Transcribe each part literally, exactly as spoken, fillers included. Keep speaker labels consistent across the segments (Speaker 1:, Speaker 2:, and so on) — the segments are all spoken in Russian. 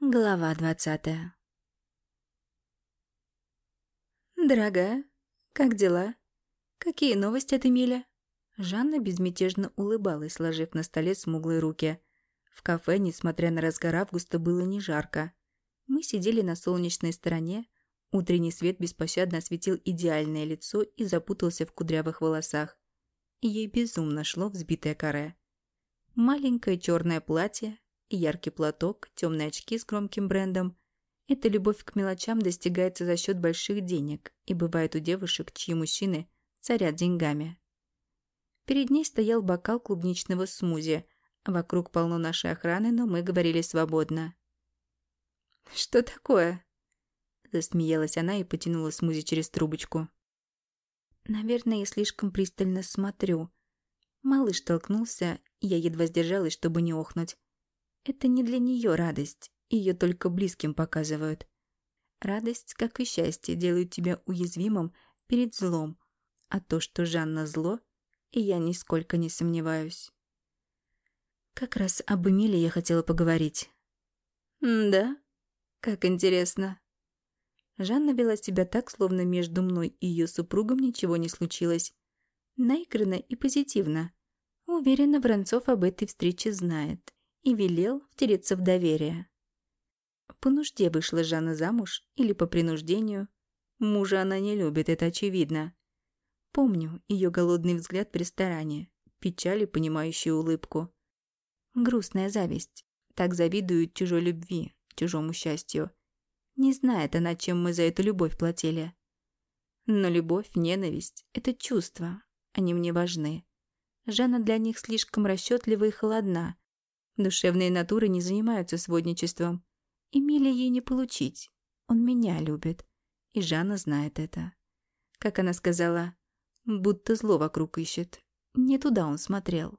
Speaker 1: Глава двадцатая. «Дорогая, как дела? Какие новости от Эмиля?» Жанна безмятежно улыбалась, сложив на столе смуглые руки. В кафе, несмотря на разгар августа, было не жарко. Мы сидели на солнечной стороне. Утренний свет беспощадно осветил идеальное лицо и запутался в кудрявых волосах. Ей безумно шло взбитое каре. Маленькое черное платье, яркий платок, темные очки с громким брендом. Эта любовь к мелочам достигается за счет больших денег и бывает у девушек, чьи мужчины царят деньгами. Перед ней стоял бокал клубничного смузи. Вокруг полно нашей охраны, но мы говорили свободно. «Что такое?» Засмеялась она и потянула смузи через трубочку. «Наверное, я слишком пристально смотрю». Малыш толкнулся, и я едва сдержалась, чтобы не охнуть. Это не для нее радость, ее только близким показывают. Радость, как и счастье, делают тебя уязвимым перед злом, а то, что Жанна зло, и я нисколько не сомневаюсь. Как раз об Эмиле я хотела поговорить. «Да? Как интересно». Жанна вела себя так, словно между мной и ее супругом ничего не случилось. Наигранно и позитивно. Уверена, Воронцов об этой встрече знает и велел втереться в доверие. По нужде вышла Жанна замуж или по принуждению. Мужа она не любит, это очевидно. Помню ее голодный взгляд в ресторане, печаль и понимающую улыбку. Грустная зависть. Так завидуют чужой любви, чужому счастью. Не знает она, чем мы за эту любовь платили. Но любовь, ненависть — это чувства, они мне важны. Жанна для них слишком расчетлива и холодна. Душевные натуры не занимаются сводничеством. Эмиля ей не получить. Он меня любит. И Жанна знает это. Как она сказала, будто зло вокруг ищет. Не туда он смотрел.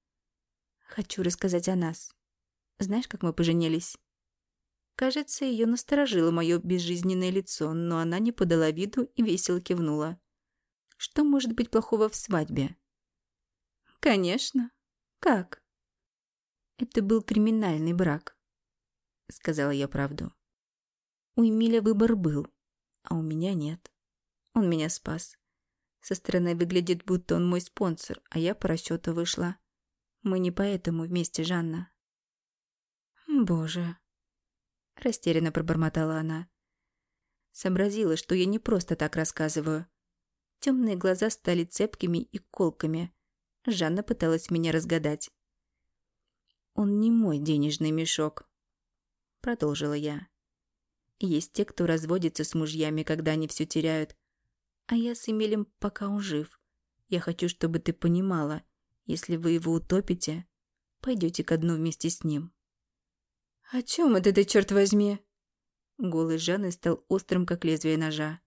Speaker 1: Хочу рассказать о нас. Знаешь, как мы поженились? Кажется, ее насторожило мое безжизненное лицо, но она не подала виду и весело кивнула. Что может быть плохого в свадьбе? Конечно. Как? Это был криминальный брак, сказала я правду. У Эмиля выбор был, а у меня нет. Он меня спас. Со стороны выглядит, будто он мой спонсор, а я по расчету вышла. Мы не поэтому вместе, Жанна. Боже, растерянно пробормотала она. Сообразила, что я не просто так рассказываю. Темные глаза стали цепкими и колкими. Жанна пыталась меня разгадать. «Он не мой денежный мешок», — продолжила я. «Есть те, кто разводится с мужьями, когда они все теряют. А я с Эмилем, пока он жив. Я хочу, чтобы ты понимала, если вы его утопите, пойдете ко дну вместе с ним». «О чем это ты, черт возьми?» Голос Жанны стал острым, как лезвие ножа.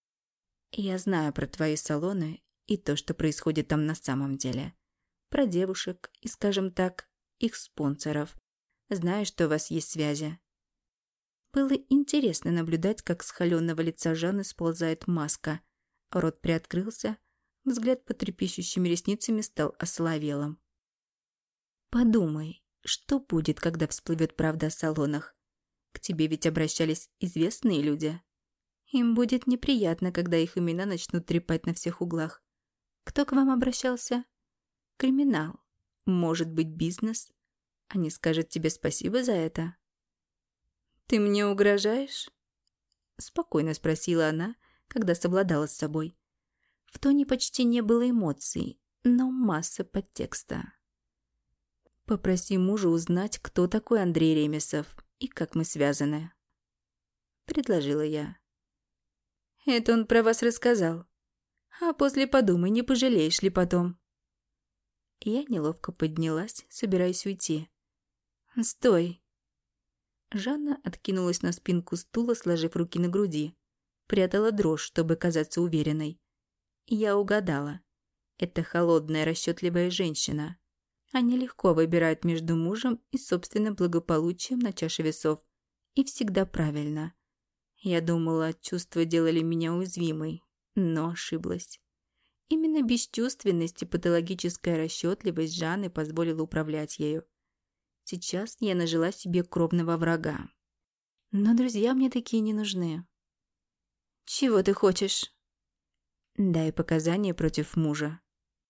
Speaker 1: «Я знаю про твои салоны и то, что происходит там на самом деле. Про девушек и, скажем так, их спонсоров. Знаю, что у вас есть связи». Было интересно наблюдать, как с холеного лица Жанны сползает маска. Рот приоткрылся, взгляд под трепещущими ресницами стал осоловелым. «Подумай, что будет, когда всплывет правда о салонах? К тебе ведь обращались известные люди. Им будет неприятно, когда их имена начнут трепать на всех углах. Кто к вам обращался? Криминал. Может быть, бизнес? Они скажут тебе спасибо за это». «Ты мне угрожаешь?» Спокойно спросила она, когда совладала с собой. В тоне почти не было эмоций, но масса подтекста. «Попроси мужа узнать, кто такой Андрей Ремесов и как мы связаны», — предложила я. «Это он про вас рассказал. А после подумай, не пожалеешь ли потом». Я неловко поднялась, собираясь уйти. «Стой!» Жанна откинулась на спинку стула, сложив руки на груди. Прятала дрожь, чтобы казаться уверенной. Я угадала. Это холодная, расчетливая женщина. Они легко выбирают между мужем и собственным благополучием на чаше весов. И всегда правильно. Я думала, чувства делали меня уязвимой, но ошиблась. Именно бесчувственность и патологическая расчетливость Жанны позволила управлять ею. Сейчас я нажила себе кровного врага. Но друзья мне такие не нужны. Чего ты хочешь? Дай показания против мужа.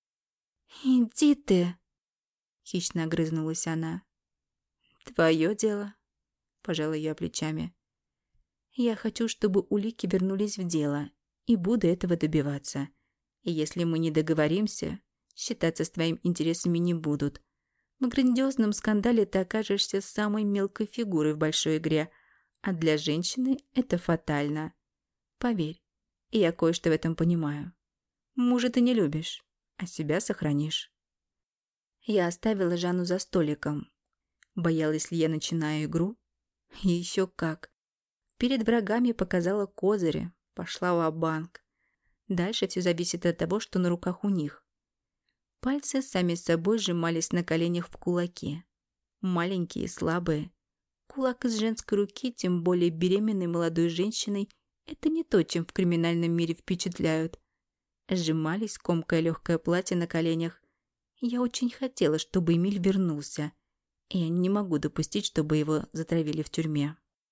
Speaker 1: Иди ты, хищно огрызнулась она. Твое дело, пожала я плечами. Я хочу, чтобы улики вернулись в дело, и буду этого добиваться. И если мы не договоримся, считаться с твоими интересами не будут. В грандиозном скандале ты окажешься самой мелкой фигурой в большой игре, а для женщины это фатально. Поверь, я кое-что в этом понимаю. Мужа ты не любишь, а себя сохранишь. Я оставила Жанну за столиком. Боялась ли я начинаю игру? И еще как. Перед врагами показала козыри, пошла ва-банк. Дальше все зависит от того, что на руках у них. Пальцы сами собой сжимались на коленях в кулаки. Маленькие и слабые. Кулак из женской руки, тем более беременной молодой женщиной, это не то, чем в криминальном мире впечатляют. Сжимались, комкая легкое платье на коленях. Я очень хотела, чтобы Эмиль вернулся. И я не могу допустить, чтобы его затравили в тюрьме.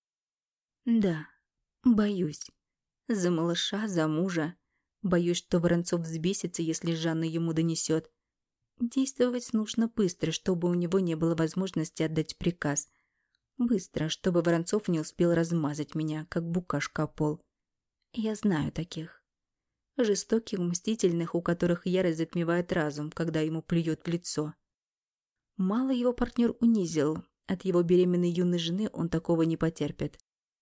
Speaker 1: Да, боюсь. За малыша, за мужа. Боюсь, что Воронцов взбесится, если Жанна ему донесет. Действовать нужно быстро, чтобы у него не было возможности отдать приказ. Быстро, чтобы Воронцов не успел размазать меня, как букашка о пол. Я знаю таких. Жестоких, мстительных, у которых ярость затмевает разум, когда ему плюют в лицо. Мало его партнер унизил, от его беременной юной жены он такого не потерпит.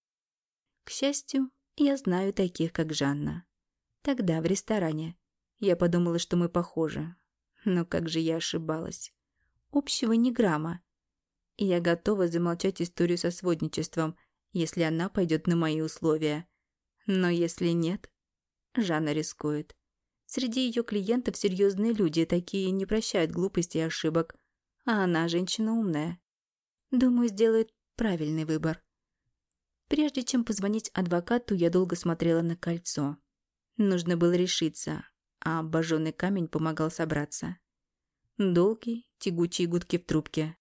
Speaker 1: К счастью, я знаю таких, как Жанна. Тогда, в ресторане, я подумала, что мы похожи. Но как же я ошибалась. Общего ни грамма. И я готова замолчать историю со сводничеством, если она пойдет на мои условия. Но если нет, Жанна рискует. Среди ее клиентов серьезные люди, такие не прощают глупостей и ошибок. А она женщина умная. Думаю, сделает правильный выбор. Прежде чем позвонить адвокату, я долго смотрела на кольцо. Нужно было решиться, а обожженный камень помогал собраться. Долгие, тягучие гудки в трубке.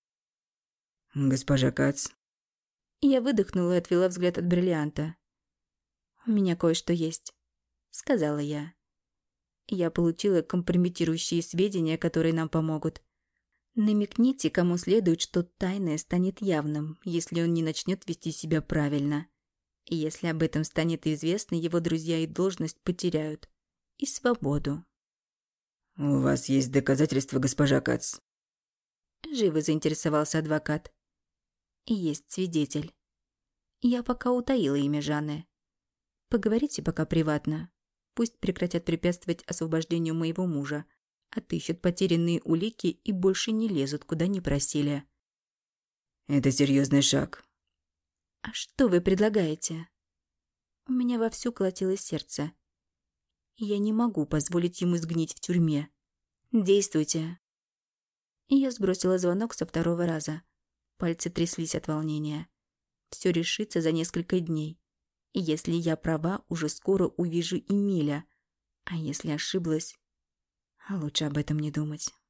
Speaker 2: «Госпожа Кац».
Speaker 1: Я выдохнула и отвела взгляд от бриллианта. «У меня кое-что есть», — сказала я. Я получила компрометирующие сведения, которые нам помогут. Намекните, кому следует, что тайное станет явным, если он не начнет вести себя правильно. И если об этом станет известно, его друзья и должность потеряют. И свободу.
Speaker 2: «У вас есть доказательства, госпожа Кац?»
Speaker 1: Живо заинтересовался адвокат. И есть свидетель. Я пока утаила имя Жанны. Поговорите пока приватно. Пусть прекратят препятствовать освобождению моего мужа, отыщут потерянные улики и больше не лезут, куда не просили.
Speaker 2: «Это серьезный шаг».
Speaker 1: «А что вы предлагаете?» У меня вовсю колотилось сердце. Я не могу позволить ему сгнить в тюрьме. Действуйте. И я сбросила звонок со второго раза. Пальцы тряслись от волнения. Все решится за несколько дней. И если я права, уже скоро увижу Эмиля. А если ошиблась, лучше об этом не думать.